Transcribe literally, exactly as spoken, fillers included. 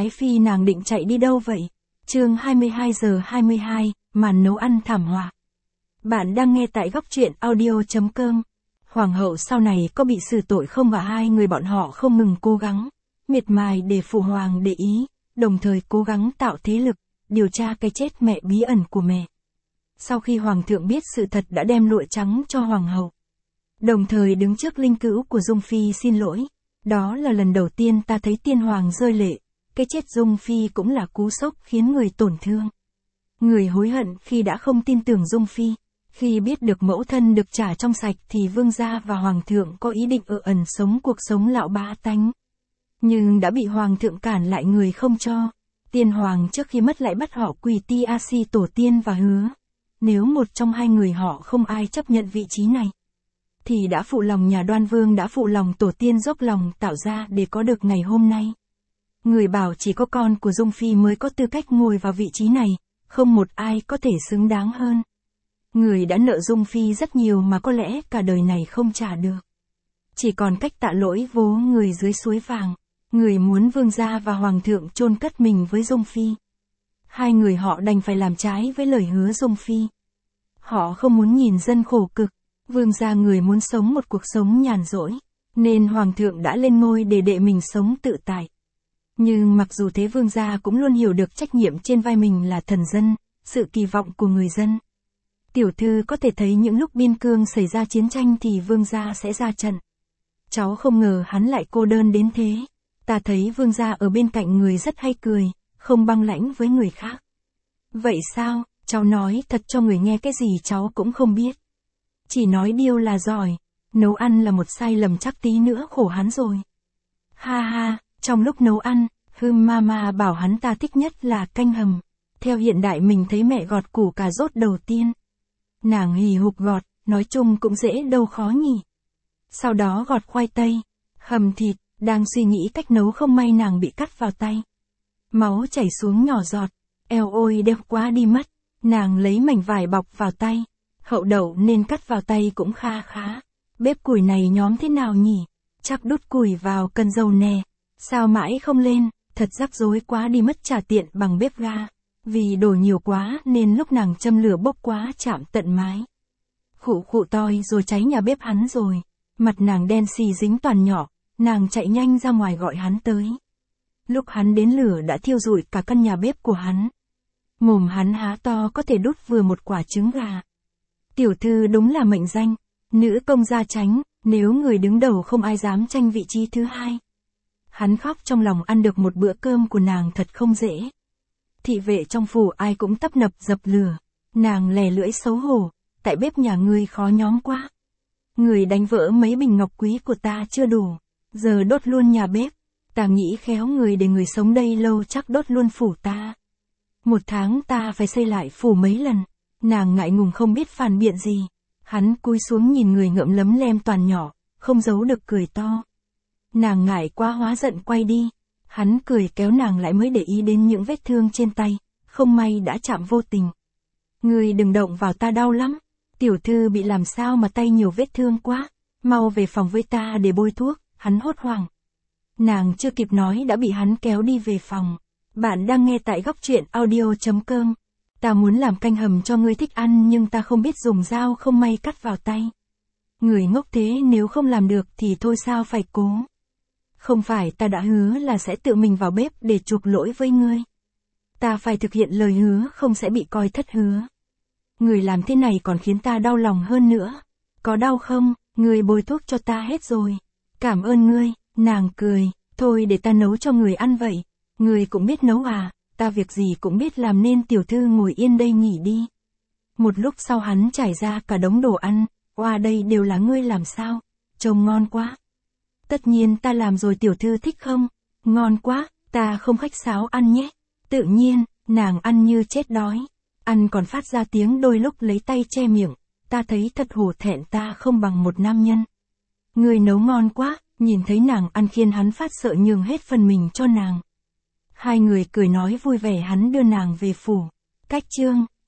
Ái Phi nàng định chạy đi đâu vậy? Chương hai mươi hai giờ hai mươi hai, màn nấu ăn thảm họa. Bạn đang nghe tại góc truyện audio chấm com. Hoàng hậu sau này có bị xử tội không và hai người bọn họ không ngừng cố gắng, miệt mài để phụ hoàng để ý, đồng thời cố gắng tạo thế lực, điều tra cái chết mẹ bí ẩn của mẹ. Sau khi hoàng thượng biết sự thật đã đem lụa trắng cho hoàng hậu. Đồng thời đứng trước linh cữu của Dung Phi xin lỗi. Đó là lần đầu tiên ta thấy tiên hoàng rơi lệ. Cái chết Dung Phi cũng là cú sốc khiến người tổn thương. Người hối hận khi đã không tin tưởng Dung Phi. Khi biết được mẫu thân được trả trong sạch thì vương gia và hoàng thượng có ý định ở ẩn sống cuộc sống lão bá tánh. Nhưng đã bị hoàng thượng cản lại người không cho. Tiên hoàng trước khi mất lại bắt họ quỳ ti a si tổ tiên và hứa. Nếu một trong hai người họ không ai chấp nhận vị trí này, thì đã phụ lòng nhà Đoan Vương, đã phụ lòng tổ tiên dốc lòng tạo ra để có được ngày hôm nay. Người bảo chỉ có con của Dung Phi mới có tư cách ngồi vào vị trí này, không một ai có thể xứng đáng hơn. Người đã nợ Dung Phi rất nhiều mà có lẽ cả đời này không trả được. Chỉ còn cách tạ lỗi vố người dưới suối vàng. Người muốn vương gia và hoàng thượng chôn cất mình với Dung Phi. Hai người họ đành phải làm trái với lời hứa Dung Phi. Họ không muốn nhìn dân khổ cực. Vương gia người muốn sống một cuộc sống nhàn rỗi, nên hoàng thượng đã lên ngôi để đệ mình sống tự tại. Nhưng mặc dù thế vương gia cũng luôn hiểu được trách nhiệm trên vai mình là thần dân, sự kỳ vọng của người dân. Tiểu thư có thể thấy những lúc biên cương xảy ra chiến tranh thì vương gia sẽ ra trận. Cháu không ngờ hắn lại cô đơn đến thế. Ta thấy vương gia ở bên cạnh người rất hay cười, không băng lãnh với người khác. Vậy sao, cháu nói thật cho người nghe cái gì cháu cũng không biết. Chỉ nói điêu là giỏi, nấu ăn là một sai lầm chắc tí nữa khổ hắn rồi. Ha ha, trong lúc nấu ăn, Hương Mama bảo hắn ta thích nhất là canh hầm. Theo hiện đại mình thấy mẹ gọt củ cà rốt đầu tiên. Nàng hì hục gọt, nói chung cũng dễ đâu khó nhỉ. Sau đó gọt khoai tây, hầm thịt, đang suy nghĩ cách nấu không may nàng bị cắt vào tay. Máu chảy xuống nhỏ giọt, eo ôi đau quá đi mất, nàng lấy mảnh vải bọc vào tay. Hậu đậu nên cắt vào tay cũng kha khá. Bếp củi này nhóm thế nào nhỉ? Chắc đút củi vào cần dầu nè. Sao mãi không lên, thật rắc rối quá đi mất, trả tiện bằng bếp ga. Vì đổ nhiều quá nên lúc nàng châm lửa bốc quá chạm tận mái. Khụ khụ toi rồi cháy nhà bếp hắn rồi. Mặt nàng đen xì dính toàn nhỏ, nàng chạy nhanh ra ngoài gọi hắn tới. Lúc hắn đến lửa đã thiêu rụi cả căn nhà bếp của hắn. Mồm hắn há to có thể đút vừa một quả trứng gà. Tiểu thư đúng là mệnh danh, nữ công gia chánh, nếu người đứng đầu không ai dám tranh vị trí thứ hai. Hắn khóc trong lòng, ăn được một bữa cơm của nàng thật không dễ. Thị vệ trong phủ ai cũng tấp nập dập lửa, nàng lè lưỡi xấu hổ, tại bếp nhà ngươi khó nhóm quá. Người đánh vỡ mấy bình ngọc quý của ta chưa đủ, giờ đốt luôn nhà bếp, ta nghĩ khéo người để người sống đây lâu chắc đốt luôn phủ ta. Một tháng ta phải xây lại phủ mấy lần. Nàng ngại ngùng không biết phản biện gì. Hắn cúi xuống nhìn người ngậm lấm lem toàn nhỏ, không giấu được cười to. Nàng ngại quá hóa giận quay đi. Hắn cười kéo nàng lại mới để ý đến những vết thương trên tay, không may đã chạm vô tình. Người đừng động vào, ta đau lắm. Tiểu thư bị làm sao mà tay nhiều vết thương quá. Mau về phòng với ta để bôi thuốc. Hắn hốt hoảng. Nàng chưa kịp nói đã bị hắn kéo đi về phòng. Bạn đang nghe tại góc truyện audio chấm com. Ta muốn làm canh hầm cho ngươi thích ăn nhưng ta không biết dùng dao, không may cắt vào tay. Người ngốc thế, nếu không làm được thì thôi sao phải cố. Không phải ta đã hứa là sẽ tự mình vào bếp để chuộc lỗi với ngươi. Ta phải thực hiện lời hứa, không sẽ bị coi thất hứa. Người làm thế này còn khiến ta đau lòng hơn nữa. Có đau không? Người bôi thuốc cho ta hết rồi. Cảm ơn ngươi. Nàng cười. Thôi để ta nấu cho người ăn vậy. Người cũng biết nấu à? Ta việc gì cũng biết làm nên tiểu thư ngồi yên đây nghỉ đi. Một lúc sau hắn trải ra cả đống đồ ăn. Oa, đây đều là ngươi làm sao? Trông ngon quá. Tất nhiên ta làm rồi, tiểu thư thích không? Ngon quá, ta không khách sáo ăn nhé. Tự nhiên, nàng ăn như chết đói. Ăn còn phát ra tiếng, đôi lúc lấy tay che miệng. Ta thấy thật hổ thẹn, ta không bằng một nam nhân. Ngươi nấu ngon quá, nhìn thấy nàng ăn khiến hắn phát sợ nhường hết phần mình cho nàng. Hai người cười nói vui vẻ, hắn đưa nàng về phủ. Cách chương